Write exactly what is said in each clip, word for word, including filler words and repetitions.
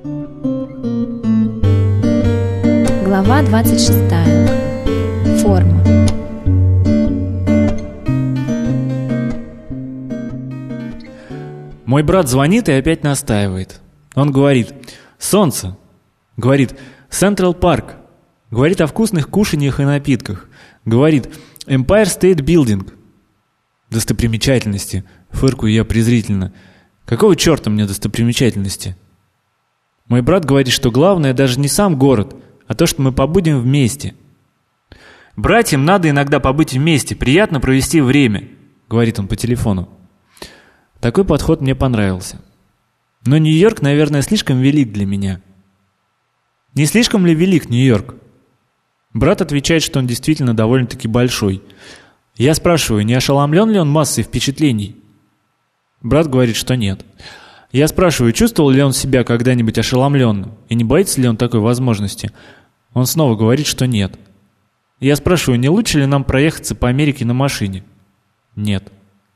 Глава двадцать шестая. Форма. Мой брат звонит и опять настаивает. Он говорит: «Солнце». Говорит: «Централ Парк». Говорит о вкусных кушаньях и напитках. Говорит: «Empire State Building». Достопримечательности. Фыркаю я презрительно. Какого черта мне достопримечательности? Мой брат говорит, что главное даже не сам город, а то, что мы побудем вместе. «Братьям надо иногда побыть вместе, приятно провести время», — говорит он по телефону. Такой подход мне понравился. Но Нью-Йорк, наверное, слишком велик для меня. Не слишком ли велик Нью-Йорк? Брат отвечает, что он действительно довольно-таки большой. Я спрашиваю, не ошеломлен ли он массой впечатлений? Брат говорит, что нет. Я спрашиваю, чувствовал ли он себя когда-нибудь ошеломленным, и не боится ли он такой возможности? Он снова говорит, что нет. Я спрашиваю, не лучше ли нам проехаться по Америке на машине? Нет.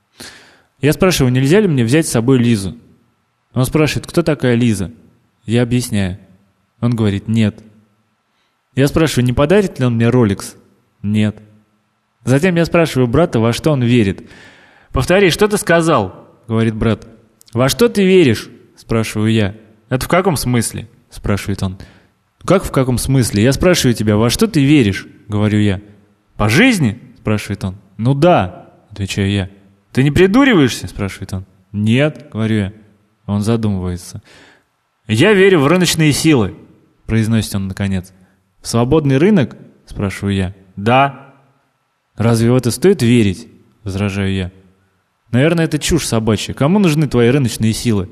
Я спрашиваю, нельзя ли мне взять с собой Лизу? Он спрашивает, кто такая Лиза? Я объясняю. Он говорит, нет. Я спрашиваю, не подарит ли он мне Rolex? Нет. Затем я спрашиваю брата, во что он верит. «Повтори, что ты сказал?» — говорит брат. «Во что ты веришь?» — спрашиваю я. «Это в каком смысле?» — спрашивает он. «Как в каком смысле? Я спрашиваю тебя, во что ты веришь?» — говорю я. «По жизни?» — спрашивает он. «Ну да», — отвечаю я. «Ты не придуриваешься?» — спрашивает он. «Нет», — говорю я. Он задумывается. «Я верю в рыночные силы», — произносит он наконец. «В свободный рынок?» — спрашиваю я. «Да». «Разве в это стоит верить?» — возражаю я. «Наверное, это чушь собачья. Кому нужны твои рыночные силы?»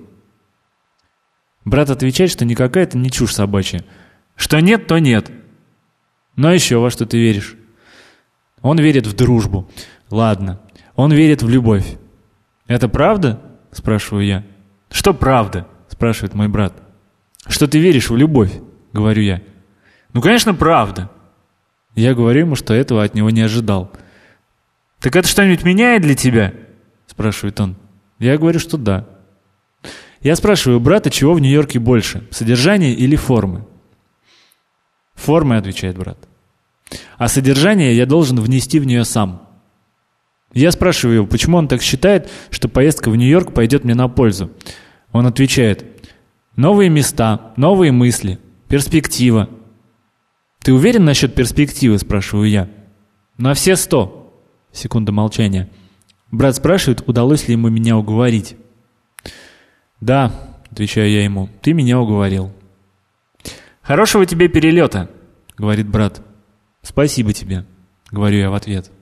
Брат отвечает, что никакая это не чушь собачья. Что нет, то нет. «Ну а еще во что ты веришь?» Он верит в дружбу. Ладно. Он верит в любовь. «Это правда?» — спрашиваю я. «Что правда?» — спрашивает мой брат. «Что ты веришь в любовь?» — говорю я. «Ну, конечно, правда». Я говорю ему, что этого от него не ожидал. «Так это что-нибудь меняет для тебя?» — спрашивает он. Я говорю, что да. Я спрашиваю брата, чего в Нью-Йорке больше, содержания или формы? «Формы», — отвечает брат. «А содержание я должен внести в нее сам». Я спрашиваю его, почему он так считает, что поездка в Нью-Йорк пойдет мне на пользу. Он отвечает: «Новые места, новые мысли, перспектива». «Ты уверен насчет перспективы?» — спрашиваю я. «На все сто». Секунда молчания. Брат спрашивает, удалось ли ему меня уговорить. «Да», — отвечаю я ему, — «ты меня уговорил». «Хорошего тебе перелета», — говорит брат. «Спасибо тебе», — говорю я в ответ.